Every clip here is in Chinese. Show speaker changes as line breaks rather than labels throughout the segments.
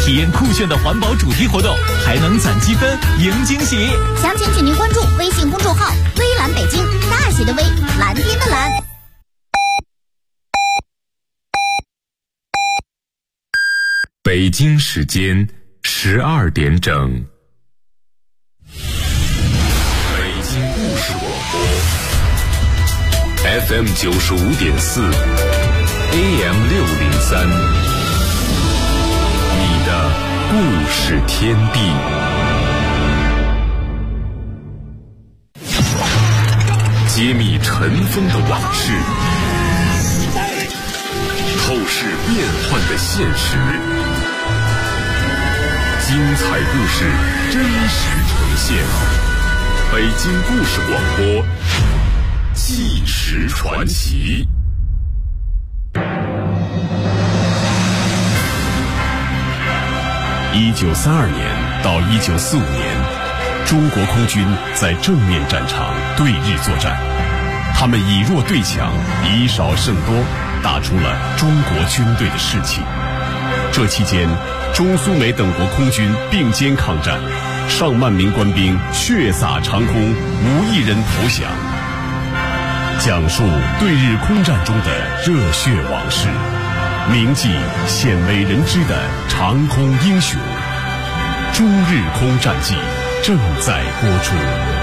体验酷炫的环保主题活动，还能攒积分赢惊喜。
详情请您关注微信公众号“微蓝北京”，大写的微，蓝天的蓝。
北京时间12点整。北京故事广播 FM 95.4 AM 603，你的故事天地。揭秘尘封的往事，透视变幻的现实，精彩故事真实呈现。北京故事广播，纪实传奇。1932年到1945年，中国空军在正面战场对日作战，他们以弱对强，以少胜多，打出了中国军队的士气。这期间，中苏美等国空军并肩抗战，上万名官兵血洒长空，无一人投降。讲述对日空战中的热血往事，铭记鲜为人知的长空英雄。中日空战记正在播出。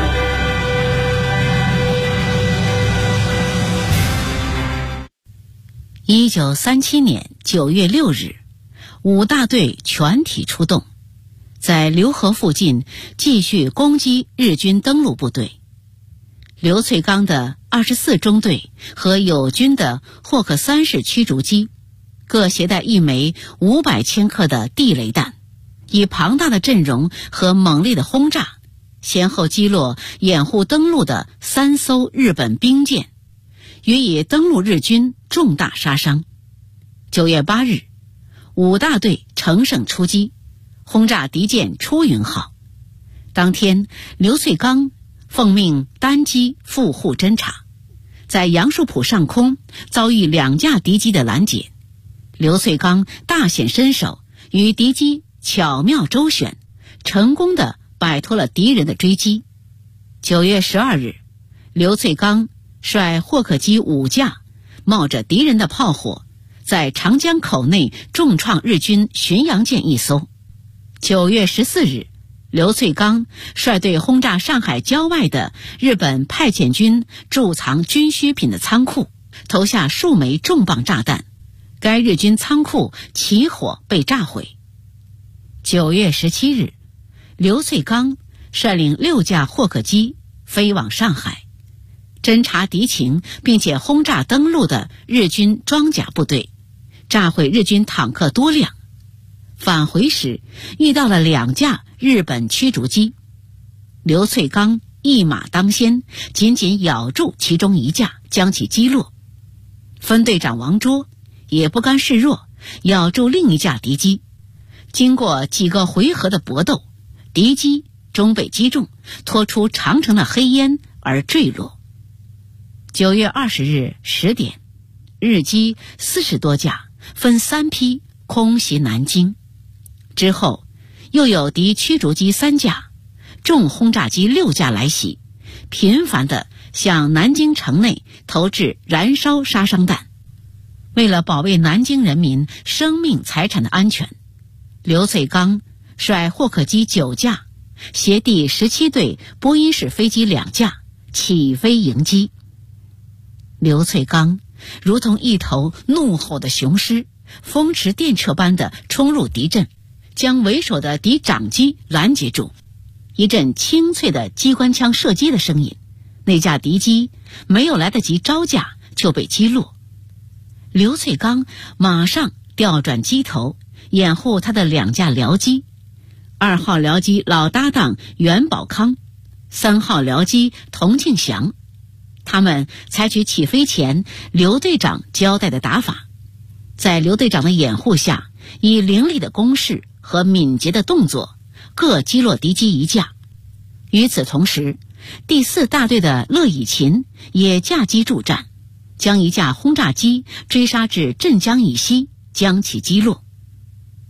1937年9月6日，5大队全体出动，在浏河附近继续攻击日军登陆部队。刘粹刚的24中队和友军的霍克3式驱逐机各携带1枚500千克的地雷弹，以庞大的阵容和猛烈的轰炸，先后击落掩护登陆的3艘日本兵舰，予以登陆日军重大杀伤。9月8日，5大队乘胜出击，轰炸敌舰出云号。当天，刘粹刚奉命单机赴沪侦察，在杨树浦上空遭遇2架敌机的拦截。刘粹刚大显身手，与敌机巧妙周旋，成功地摆脱了敌人的追击。9月12日，刘粹刚率霍克机5架，冒着敌人的炮火，在长江口内重创日军巡洋舰1艘。9月14日，刘粹刚率队轰炸上海郊外的日本派遣军贮藏军需品的仓库，投下数枚重磅炸弹，该日军仓库起火被炸毁。9月17日，刘粹刚率领6架霍克机飞往上海，侦察敌情，并且轰炸登陆的日军装甲部队，炸毁日军坦克多辆。返回时遇到了2架日本驱逐机，刘粹刚一马当先，紧紧咬住其中1架，将其击落。分队长王卓也不甘示弱，咬住另1架敌机。经过几个回合的搏斗，敌机终被击中，拖出长长的黑烟而坠落。9月20日10点，日机40多架分3批空袭南京。之后又有敌驱逐机3架、重轰炸机6架来袭，频繁地向南京城内投掷燃烧杀伤弹。为了保卫南京人民生命财产的安全，刘粹刚率霍克机9架，携第17队波音式飞机2架起飞迎击。刘粹刚如同一头怒吼的雄狮，风驰电掣般地冲入敌阵，将为首的敌长机拦截住。一阵清脆的机关枪射击的声音，那架敌机没有来得及招架就被击落。刘粹刚马上调转机头，掩护他的2架僚机，2号僚机老搭档袁宝康，3号僚机童庆祥。他们采取起飞前刘队长交代的打法，在刘队长的掩护下，以凌厉的攻势和敏捷的动作，各击落敌机1架。与此同时，第4大队的乐以琴也驾机助战，将1架轰炸机追杀至镇江以西，将其击落。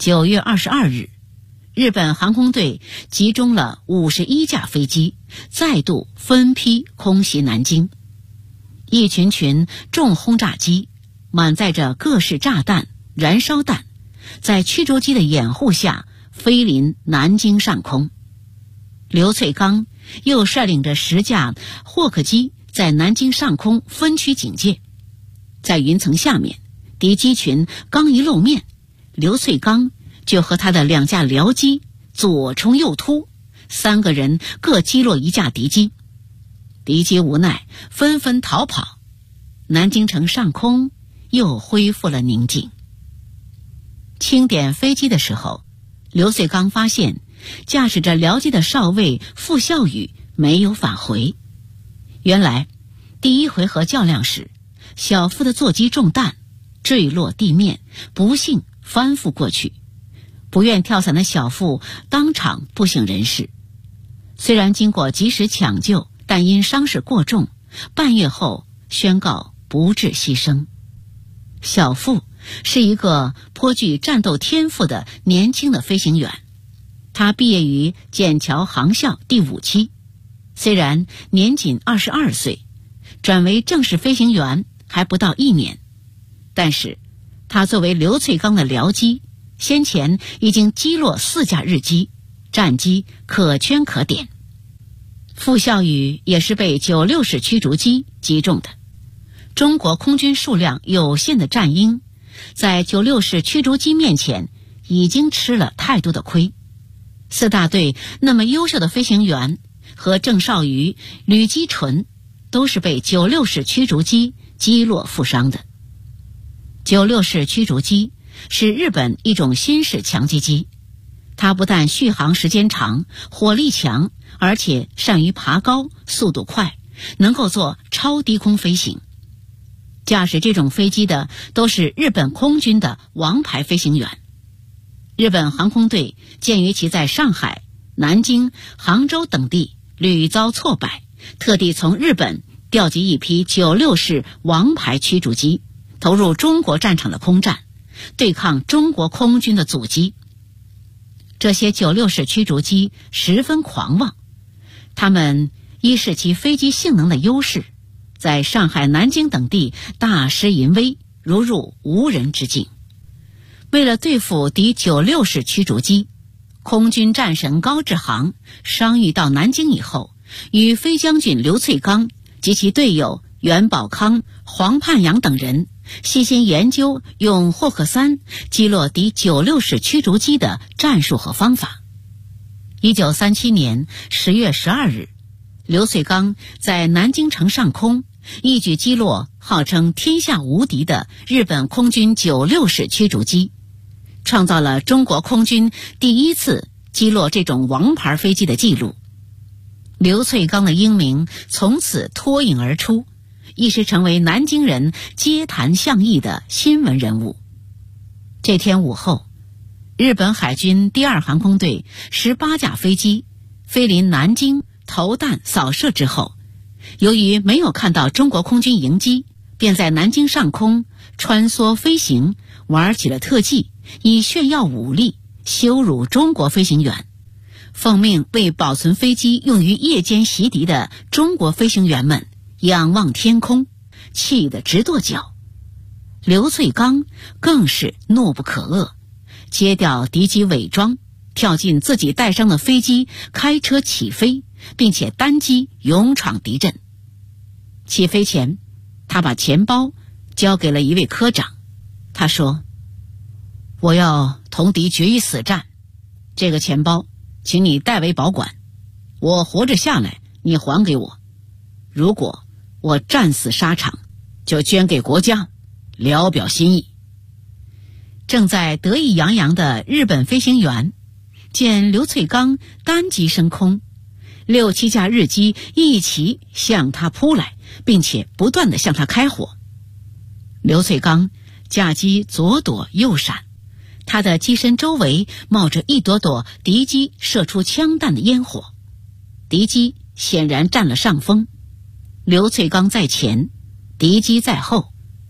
9月22日，日本航空队集中了51架飞机，再度分批空袭南京。一群群重轰炸机满载着各式炸弹、燃烧弹，在驱逐机的掩护下飞临南京上空。刘粹刚又率领着10架霍克机在南京上空分区警戒。在云层下面，敌机群刚一露面，刘粹刚就和他的2架僚机左冲右突，3个人各击落1架敌机。敌机无奈纷纷逃跑，南京城上空又恢复了宁静。清点飞机的时候，刘粹刚发现驾驶着僚机的少尉傅孝宇没有返回。原来第1回合较量时，小傅的座机中弹坠落地面，不幸翻覆过去，不愿跳伞的小傅当场不省人事。虽然经过及时抢救，但因伤势过重，半月后宣告不治牺牲。小傅是一个颇具战斗天赋的年轻的飞行员，他毕业于笕桥航校第5期，虽然年仅22岁，转为正式飞行员还不到1年，但是他作为刘粹刚的僚机，先前已经击落4架日机，战绩可圈可点。傅孝宇也是被96式驱逐机击中的。中国空军数量有限的战鹰，在96式驱逐机面前已经吃了太多的亏。4大队那么优秀的飞行员和郑少瑜、吕基纯都是被96式驱逐机击落负伤的。96式驱逐机是日本一种新式强击机，它不但续航时间长、火力强，而且善于爬高、速度快，能够做超低空飞行。驾驶这种飞机的都是日本空军的王牌飞行员。日本航空队鉴于其在上海、南京、杭州等地屡遭挫败，特地从日本调集一批96式王牌驱逐机，投入中国战场的空战，对抗中国空军的阻击。这些96式驱逐机十分狂妄，他们一是其飞机性能的优势，在上海、南京等地大施淫威，如入无人之境。为了对付敌96式驱逐机，空军战神高志航伤愈到南京以后，与飞将军刘粹刚及其队友袁宝康、黄盼阳等人细心研究用霍克3击落敌96式驱逐机的战术和方法。1937年10月12日，刘粹刚在南京城上空一举击落号称天下无敌的日本空军96式驱逐机，创造了中国空军第1次击落这种王牌飞机的记录。刘粹刚的英名从此脱颖而出，一时成为南京人街谈巷议的新闻人物。这天午后，日本海军第2航空队18架飞机飞临南京投弹扫射之后，由于没有看到中国空军营机，便在南京上空穿梭飞行，玩起了特技，以炫耀武力，羞辱中国飞行员。奉命为保存飞机用于夜间袭敌的中国飞行员们仰望天空，气得直跺脚。刘粹刚更是怒不可遏，揭掉敌机伪装，跳进自己带伤的飞机，开车起飞，并且单机勇闯敌阵。起飞前，他把钱包交给了一位科长，他说：“我要同敌决一死战，这个钱包请你代为保管，我活着下来你还给我，如果我战死沙场，就捐给国家，聊表心意。”正在得意洋洋的日本飞行员见刘粹刚单机升空，6、7架日机一齐向他扑来，并且不断地向他开火。刘粹刚驾机左躲右闪，他的机身周围冒着一朵朵敌机射出枪弹的烟火，敌机显然占了上风。刘粹刚在前，敌机在后，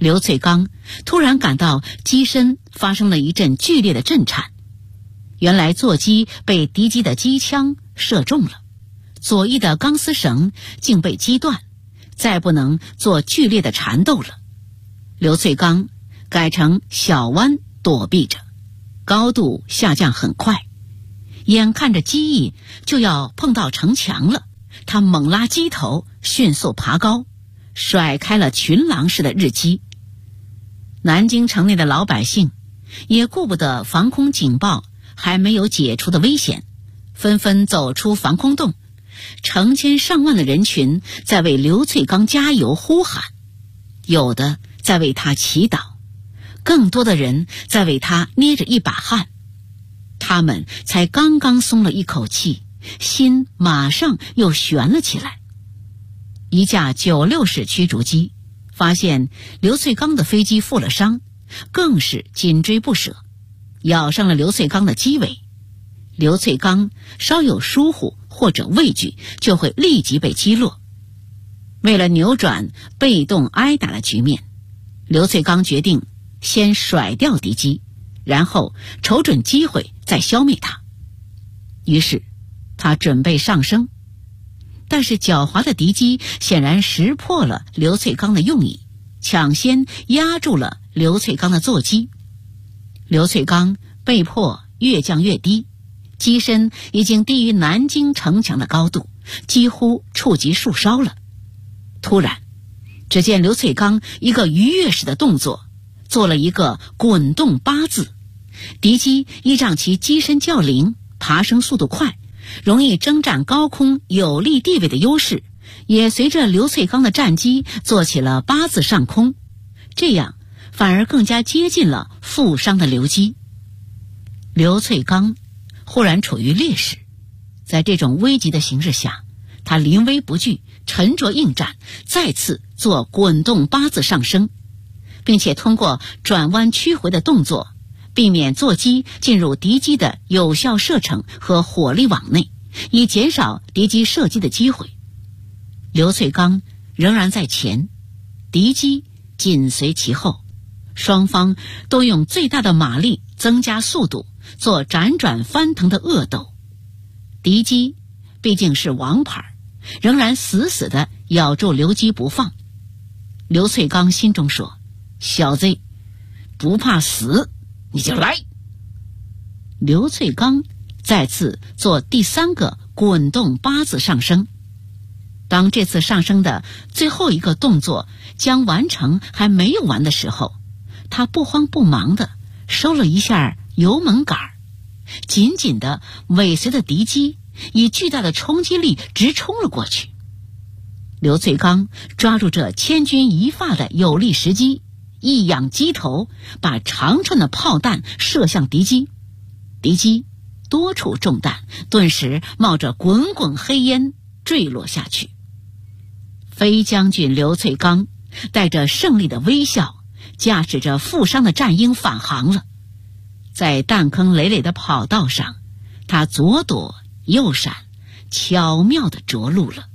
刘翠刚突然感到机身发生了一阵剧烈的震颤，原来座机被敌机的机枪射中了，左翼的钢丝绳竟被击断，再不能做剧烈的缠斗了。刘翠刚改成小弯躲避着，高度下降很快，眼看着机翼就要碰到城墙了，他猛拉机头，迅速爬高，甩开了群狼式的日机。南京城内的老百姓也顾不得防空警报还没有解除的危险，纷纷走出防空洞，成千上万的人群在为刘翠刚加油呼喊，有的在为他祈祷，更多的人在为他捏着一把汗。他们才刚刚松了一口气，心马上又悬了起来。一架96式驱逐机发现刘翠刚的飞机负了伤，更是紧追不舍，咬上了刘翠刚的机尾。刘翠刚稍有疏忽或者畏惧，就会立即被击落。为了扭转被动挨打的局面，刘翠刚决定先甩掉敌机，然后瞅准机会再消灭它。于是他准备上升，但是狡猾的敌机显然识破了刘翠刚的用意，抢先压住了刘翠刚的座机。刘翠刚被迫越降越低，机身已经低于南京城墙的高度，几乎触及树梢了。突然，只见刘翠刚一个鱼跃式的动作，做了一个滚动8字。敌机依仗其机身较灵，爬升速度快，容易征战高空有利地位的优势，也随着刘翠刚的战机做起了8字上空，这样反而更加接近了负伤的刘机。刘翠刚忽然处于劣势，在这种危急的形势下，他临危不惧，沉着应战，再次做滚动8字上升，并且通过转弯驱回的动作，避免座机进入敌机的有效射程和火力网内，以减少敌机射击的机会。刘翠刚仍然在前，敌机紧随其后，双方都用最大的马力增加速度，做辗转翻腾的恶斗。敌机毕竟是王牌，仍然死死地咬住刘机不放。刘翠刚心中说：小子，不怕死你就来。刘翠刚再次做第3个滚动8字上升。当这次上升的最后一个动作将完成还没有完的时候，他不慌不忙地收了一下油门杆，紧紧地尾随着敌机，以巨大的冲击力直冲了过去。刘翠刚抓住这千钧一发的有利时机，一仰机头，把长串的炮弹射向敌机。敌机多处中弹，顿时冒着滚滚黑烟坠落下去。飞将军刘翠刚带着胜利的微笑，驾驶着负伤的战鹰返航了。在弹坑累累的跑道上，他左躲右闪，巧妙地着陆了。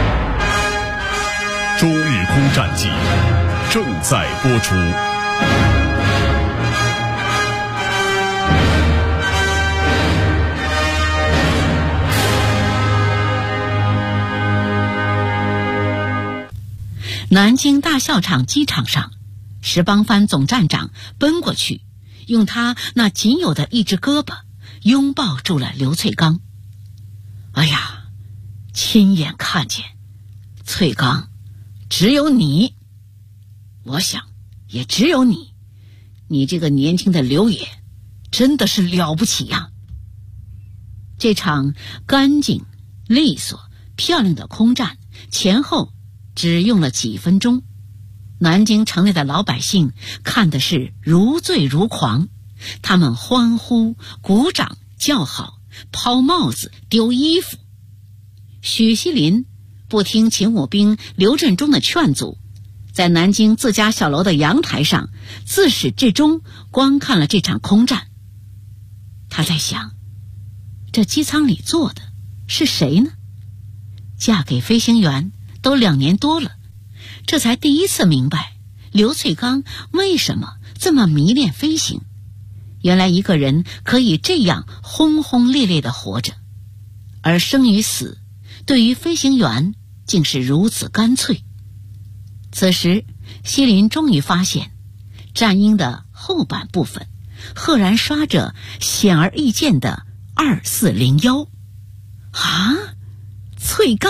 中日空战记正在播出。
南京大校场机场上，石邦藩总站长奔过去，用他那仅有的一只胳膊拥抱住了刘翠刚。哎呀，亲眼看见，翠刚，只有你，我想也只有你，你这个年轻的刘爷真的是了不起呀。这场干净利索漂亮的空战前后只用了几分钟，南京城内的老百姓看的是如醉如狂，他们欢呼鼓掌叫好，抛帽子丢衣服。许锡林不听勤务兵刘振中的劝阻，在南京自家小楼的阳台上自始至终观看了这场空战。他在想，这机舱里坐的是谁呢？嫁给飞行员都2年多了，这才第一次明白刘粹刚为什么这么迷恋飞行？原来一个人可以这样轰轰烈烈地活着，而生与死对于飞行员竟是如此干脆。此时西林终于发现，战鹰的后板部分赫然刷着显而易见的2401。啊，粹刚！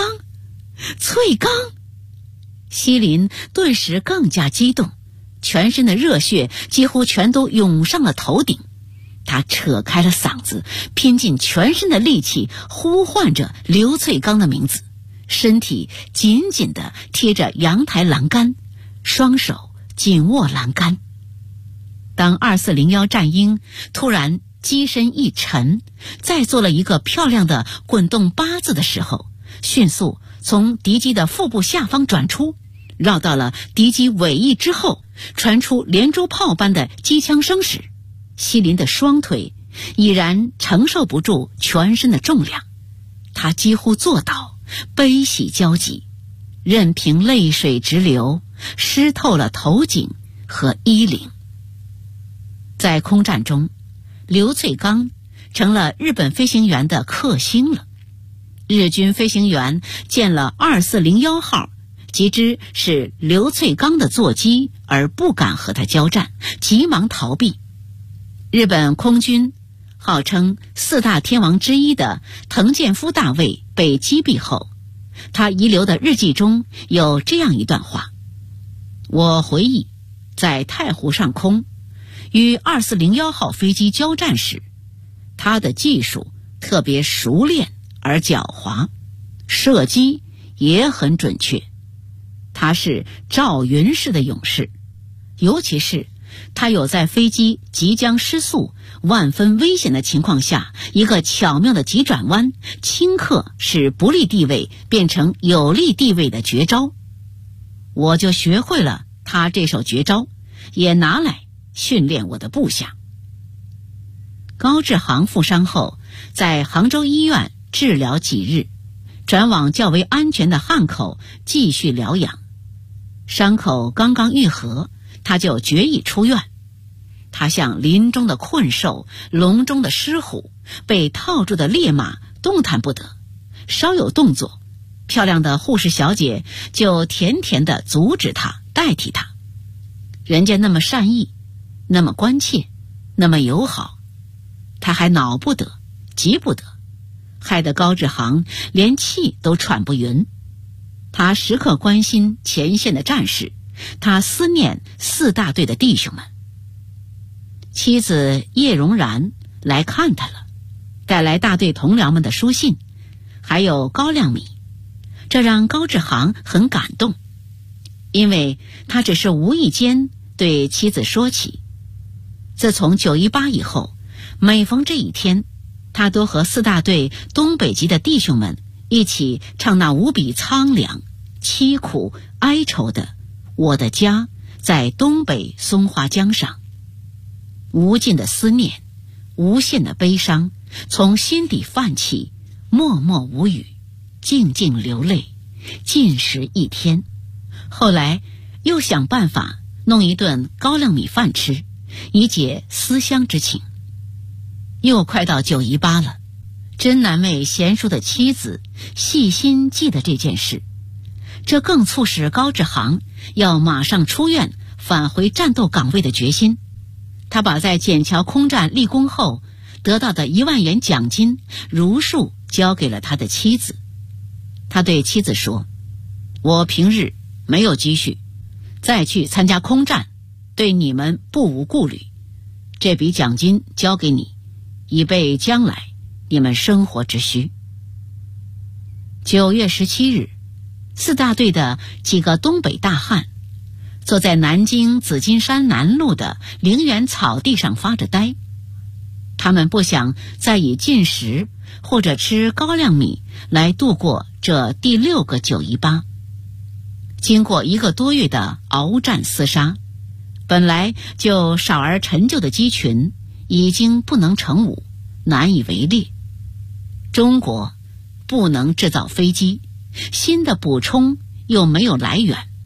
西林顿时更加激动，全身的热血几乎全都涌上了头顶。他扯开了嗓子，拼尽全身的力气呼唤着刘粹刚的名字，身体紧紧地贴着阳台栏杆，双手紧握栏杆。当2401战鹰突然机身一沉，再做了一个漂亮的滚动8字的时候，迅速从敌机的腹部下方转出，绕到了敌机尾翼之后，传出连珠炮般的机枪声时，西林的双腿已然承受不住全身的重量，他几乎坐倒，悲喜交集，任凭泪水直流，湿透了头颈和衣领。在空战中，刘粹刚成了日本飞行员的克星了。日军飞行员见了2401号，即知是刘粹刚的座机，而不敢和他交战，急忙逃避。日本空军号称4大天王之一的藤健夫大尉被击毙后，他遗留的日记中有这样一段话：我回忆，在太湖上空与2401号飞机交战时，他的技术特别熟练而狡猾，射击也很准确。他是赵云式的勇士，尤其是他有在飞机即将失速、万分危险的情况下，一个巧妙的急转弯，顷刻使不利地位变成有利地位的绝招。我就学会了他这手绝招，也拿来训练我的部下。高志航负伤后，在杭州医院治疗几日，转往较为安全的汉口继续疗养。伤口刚刚愈合，他就决意出院。他像林中的困兽，笼中的狮虎，被套住的烈马，动弹不得。稍有动作，漂亮的护士小姐就甜甜地阻止他，代替他。人家那么善意，那么关切，那么友好，他还恼不得，急不得，害得高志航连气都喘不匀。他时刻关心前线的战士，他思念4大队的弟兄们。妻子叶荣然来看他了，带来大队同僚们的书信，还有高粱米，这让高志航很感动，因为他只是无意间对妻子说起，自从918以后，每逢这一天，他都和4大队东北籍的弟兄们一起唱那无比苍凉、凄苦、哀愁的《我的家在东北松花江上》。无尽的思念，无限的悲伤从心底泛起，默默无语，静静流泪，尽食一天。后来又想办法弄一顿高粱米饭吃，以解思乡之情。又快到918了，真难为贤淑的妻子细心记得这件事，这更促使高志航要马上出院返回战斗岗位的决心。他把在笕桥空战立功后得到的1万元奖金如数交给了他的妻子。他对妻子说，我平日没有积蓄，再去参加空战对你们不无顾虑，这笔奖金交给你，以备将来你们生活之需。9月17日，4大队的几个东北大汉坐在南京紫金山南路的陵园草地上发着呆，他们不想再以进食或者吃高粱米来度过这第6个918。经过1个多月的鏖战厮杀，本来就少而陈旧的机群已经不能成伍，难以为列。中国不能制造飞机，新的补充又没有来源，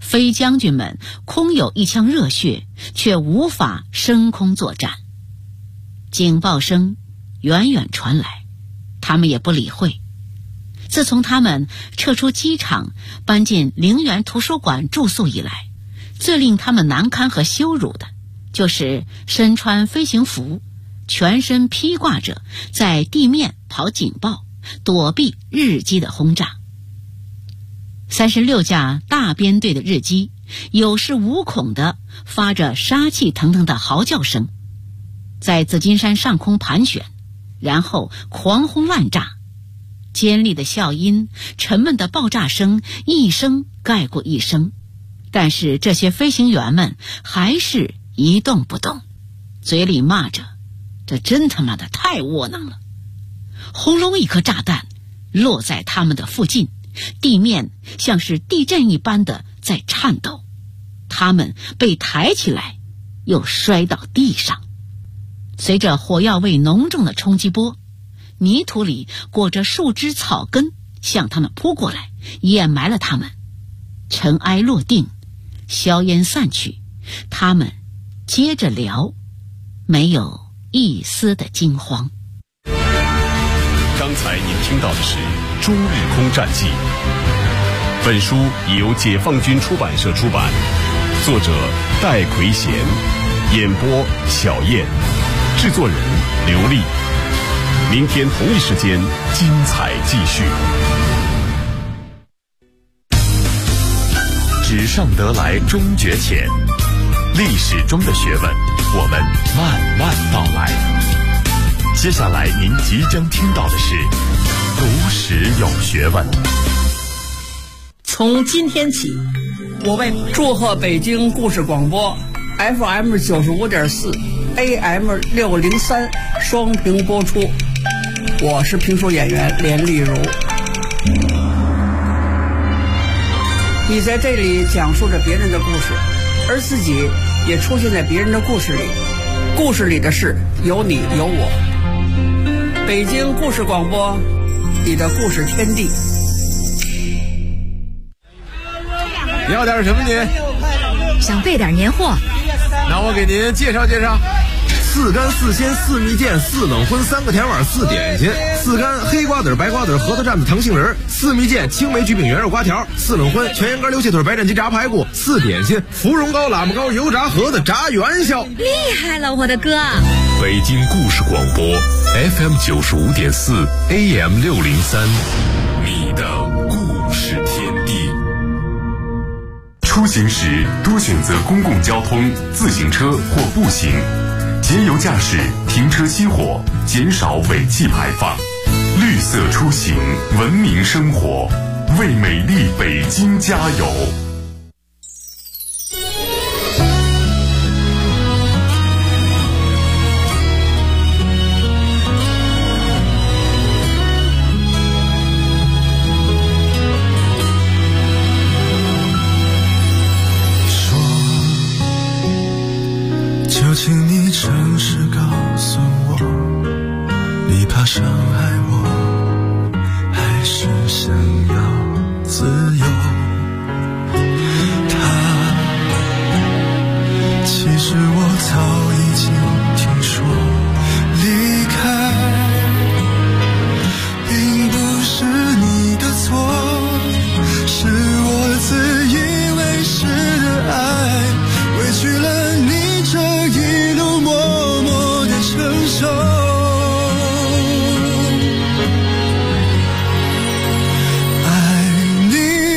飞将军们空有一腔热血，却无法升空作战。警报声远远传来，他们也不理会。自从他们撤出机场，搬进陵园图书馆住宿以来，最令他们难堪和羞辱的，就是身穿飞行服，全身披挂着，在地面跑警报，躲避日机的轰炸。36架大编队的日机有恃无恐地发着杀气腾腾的嚎叫声，在紫金山上空盘旋，然后狂轰滥炸。尖利的笑音，沉闷的爆炸声，一声盖过一声，但是这些飞行员们还是一动不动，嘴里骂着，这真他妈的太窝囊了。轰隆一颗炸弹落在他们的附近，地面像是地震一般的在颤抖，他们被抬起来又摔到地上。随着火药味浓重的冲击波，泥土里裹着树枝草根向他们扑过来，掩埋了他们。尘埃落定，硝烟散去，他们接着聊，没有一丝的惊慌。
刚才您听到的是《中日空战记》，本书已由解放军出版社出版，作者戴奎贤，演播小燕，制作人刘丽。明天同一时间，精彩继续。纸上得来终觉浅，历史中的学问，我们慢慢道来。接下来您即将听到的是读史有学问。
从今天起，我为祝贺北京故事广播 FM 95.4 AM 603双屏播出。我是评书演员连丽如。你在这里讲述着别人的故事，而自己也出现在别人的故事里，故事里的事有你有我。北京故事广播，你的故事天地。
你要点什么您？
想备点年货，
那我给您介绍介绍。4干4鲜4蜜饯4冷荤3个甜碗4点心，4干黑瓜子白瓜子核桃蘸子糖杏仁，4蜜饯青梅焗饼圆肉瓜条，4冷荤全羊肝溜蟹腿白斩鸡炸排骨，4点心芙蓉糕喇嘛糕油炸盒子炸元宵。
厉害了我的哥！
北京故事广播 FM 95.4 AM 603，你的故事天地。出行时多选择公共交通、自行车或步行，节油驾驶，停车熄火，减少尾气排放。绿色出行，文明生活，为美丽北京加油。
请你诚实告诉我，你怕伤害我，还是想要自由？其实我早已经听说，离开并不是你的错，是我自以为是的爱，委屈了你。这一路默默的承受，爱你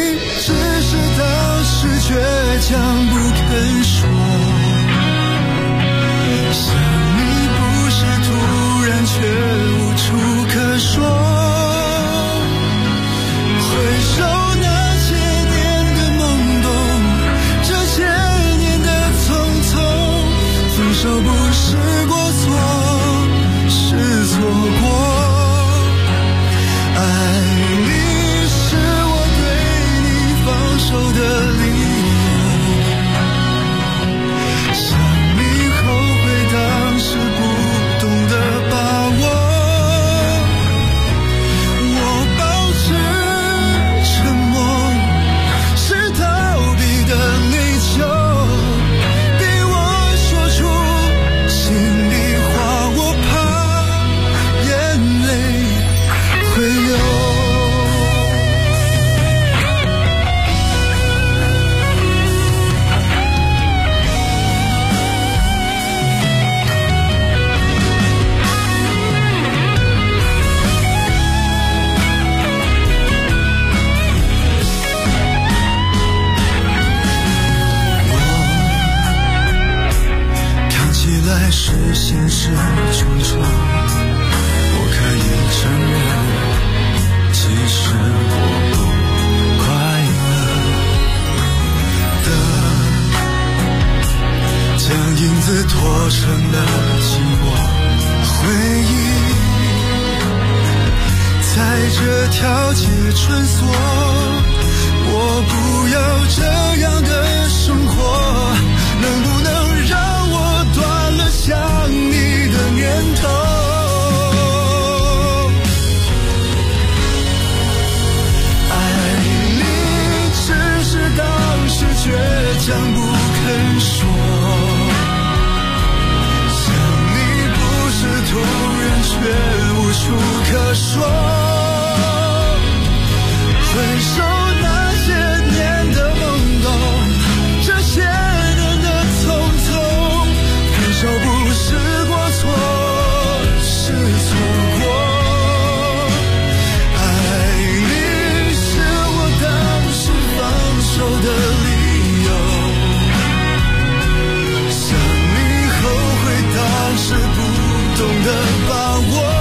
这条街穿梭，我不要这样的生活，能不能让我断了想你的念头？爱你只是当时倔强不肯说，想你不是突然却无处可说。分手那些年的懵懂，这些年的匆匆，分手不是过错，是错过。爱你是我当时放手的理由，想你后悔当时不懂得把握。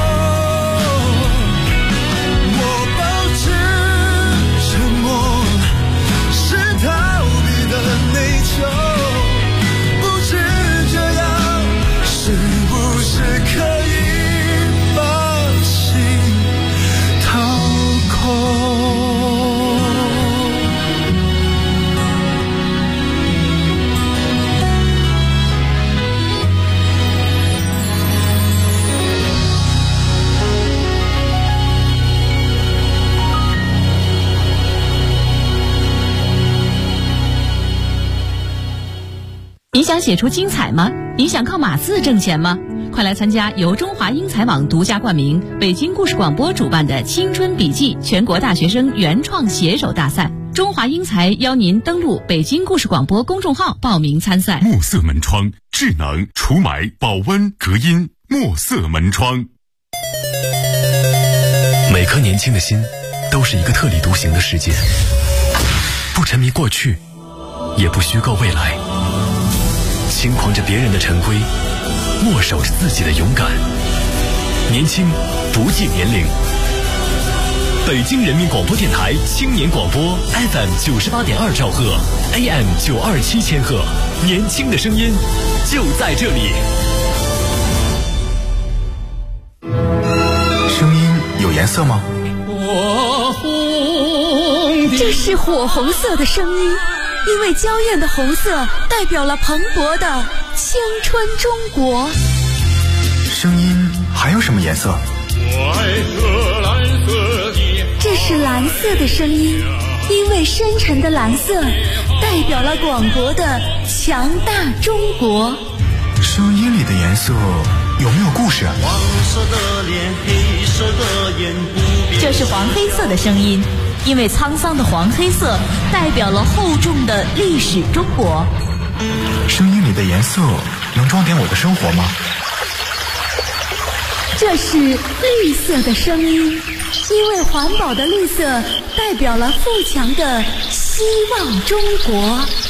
你想写出精彩吗？你想靠码字挣钱吗？快来参加由中华英才网独家冠名、北京故事广播主办的青春笔记全国大学生原创写手大赛。中华英才邀您登录北京故事广播公众号报名参赛。
墨色门窗，智能除霾、保温、隔音。墨色门窗。
每颗年轻的心，都是一个特立独行的世界，不沉迷过去，也不虚构未来。轻狂着别人的陈规，默守着自己的勇敢。年轻不计年龄。北京人民广播电台青年广播 FM 98.2兆赫 AM 927千赫，年轻的声音就在这里。
声音有颜色吗？
这是火红色的声音，因为娇艳的红色代表了蓬勃的青春中国。
声音还有什么颜色？
这是蓝色的声音，因为深沉的蓝色代表了广博的强大中国。
声音里的颜色有没有故事啊？
黄色的脸，黑色的眼，
这是黄黑色的声音，因为沧桑的黄黑色代表了厚重的历史中国。
声音里的颜色能装点我的生活吗？
这是绿色的声音，因为环保的绿色代表了富强的希望中国。